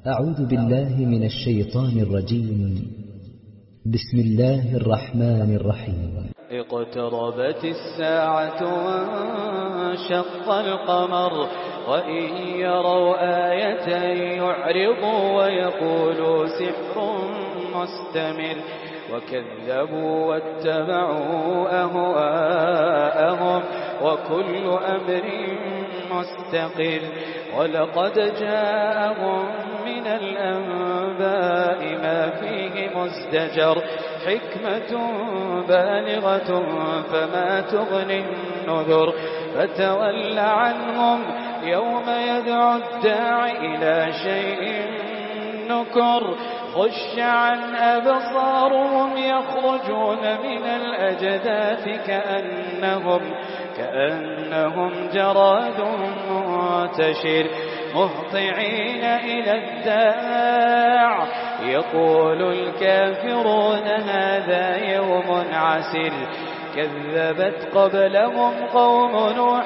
أعوذ بالله من الشيطان الرجيم. بسم الله الرحمن الرحيم. اقتربت الساعة وانشق القمر وإن يروا آية يعرضوا ويقولوا سحر مستمر وكذبوا واتبعوا أهواءهم وكل أمر مستقر ولقد جاءهم من الأنباء ما فيه مزدجر حكمة بالغة فما تغني النذر فتول عنهم يوم يدعو الداع إلى شيء نكر خش عن أبصارهم يخرجون من الأجداث كأنهم جراد منتشر مهطعين إلى الداع يقول الكافرون هذا يوم عسر كذبت قبلهم قوم نوح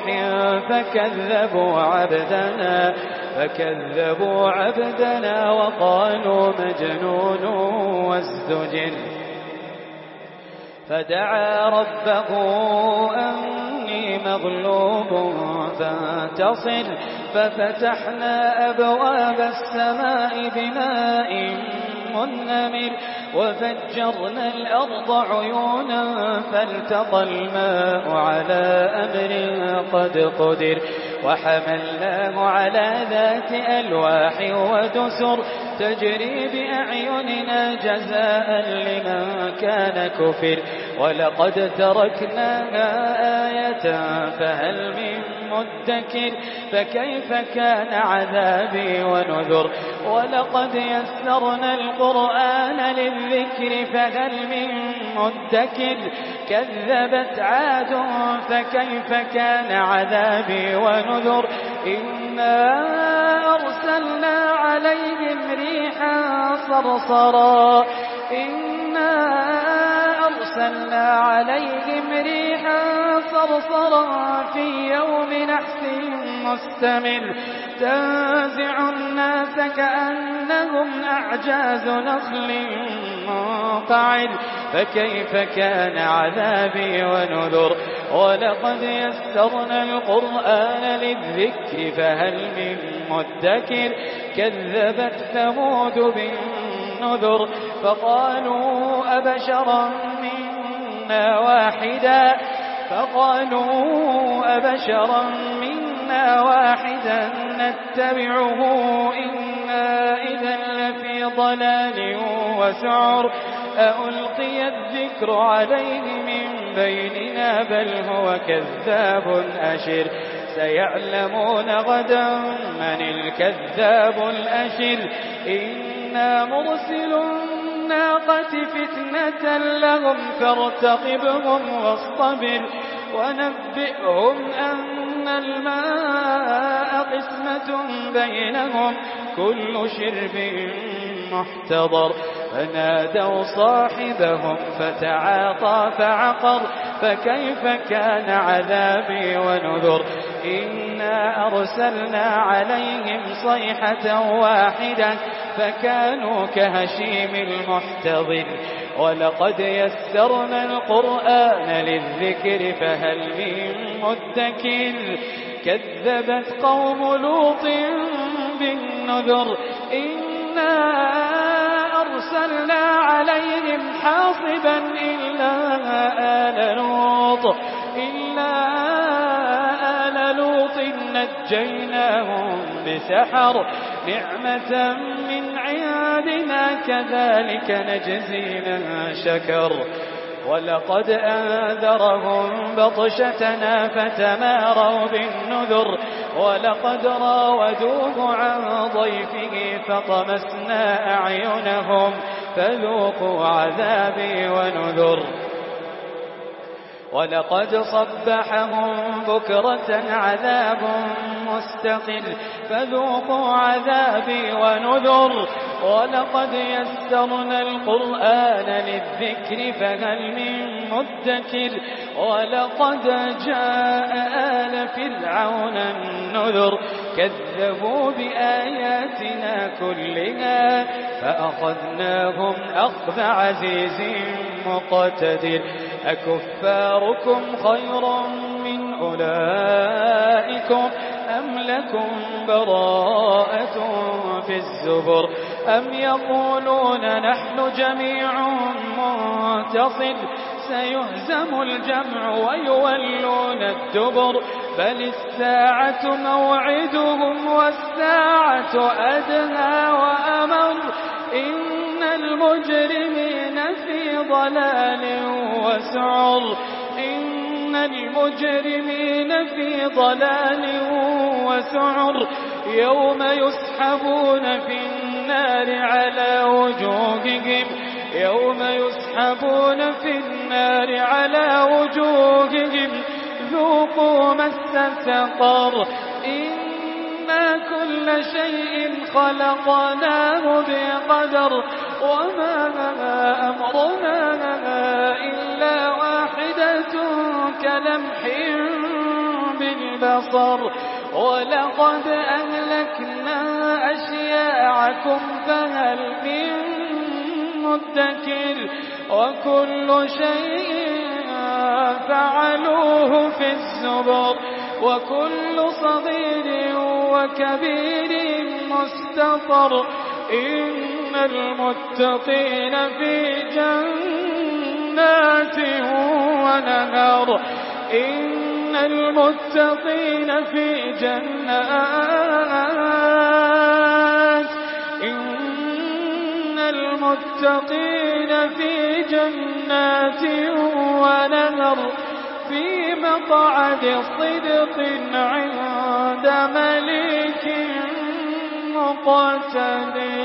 فكذبوا عبدنا وقالوا مجنون وازدجر فدعا ربه أني مغلوب فانتصر ففتحنا أبواب السماء بماء منهمر وفجرنا الأرض عيونا فالتقى الماء على أمر قد قدر وحملناه على ذات ألواح ودسر تجري بأعيننا جزاء لمن كان كفر ولقد تركناها آية فهل من مدكر فكيف كان عذابي ونذر ولقد يسرنا القرآن للذكر فهل من مدكر كذبت عاد فكيف كان عذابي ونذر إنا أرسلنا عليهم ريحا صرصرا في يوم نحس مستمر تنزع الناس كأنهم أعجاز نخل منقعر فكيف كان عذابي ونذر ولقد يسرنا القرآن للذكر فهل من مدكر كذبت ثمود بالنذر فقالوا أبشرا منا واحدا نتبعه إنا إذا لفي ضلال وسعر ألقي الذكر عليه من بيننا بل هو كذاب أشر سيعلمون غدا من الكذاب الأشر إنا مرسل الناقة فتنة لهم فارتقبهم واصطبر ونبئهم أن الماء قسمة بينهم كل شرب محتضر فنادوا صاحبهم فتعاطى فعقر فكيف كان عذابي ونذر إنا أرسلنا عليهم صيحة واحدة فكانوا كهشيم المحتضر ولقد يسرنا القرآن للذكر فهل من مدكر كذبت قوم لوط بالنذر إنا أرسلنا عليهم حاصبا إلا آل لوط نجيناهم بسحر نعمة من عندنا كذلك نجزي من شكر ولقد أنذرهم بطشتنا فتماروا بالنذر ولقد راودوه عن ضيفه فطمسنا أعينهم فذوقوا عذابي ونذر ولقد صبحهم بكرة عذاب مستقل فذوقوا عذابي ونذر ولقد يسرنا القرآن للذكر فهل من مدكر ولقد جاء آل فرعون النذر كذبوا بآياتنا كلها فأخذناهم أخذ عزيز مقتدر أكفاركم خير من أولئكم أم لكم براءة في الزبر أم يقولون نحن جميع منتصر سيهزم الجمع ويولون الدبر بل الساعة موعدهم والساعة أدهى وأمر إن المجرمين في ضلال وسعر إن المجرمين في ضلال وسعر يوم يسحبون في النار على وجوههم يوم يسحبون في النار على وجوههم ذوقوا مس سقر إنا كل شيء خلقناه بقدر وما أمرنا إلا واحدة كلمح بالبصر ولقد أهلكنا أشياعكم فهل من مدكر وكل شيء فعلوه في الزبر وكل صغير وكبير مستطر إن المتقين في جنات ونهر إن المتقين في جنات إن المتقين في جنات ونهر في مقعد صدق عند مليك مقتدر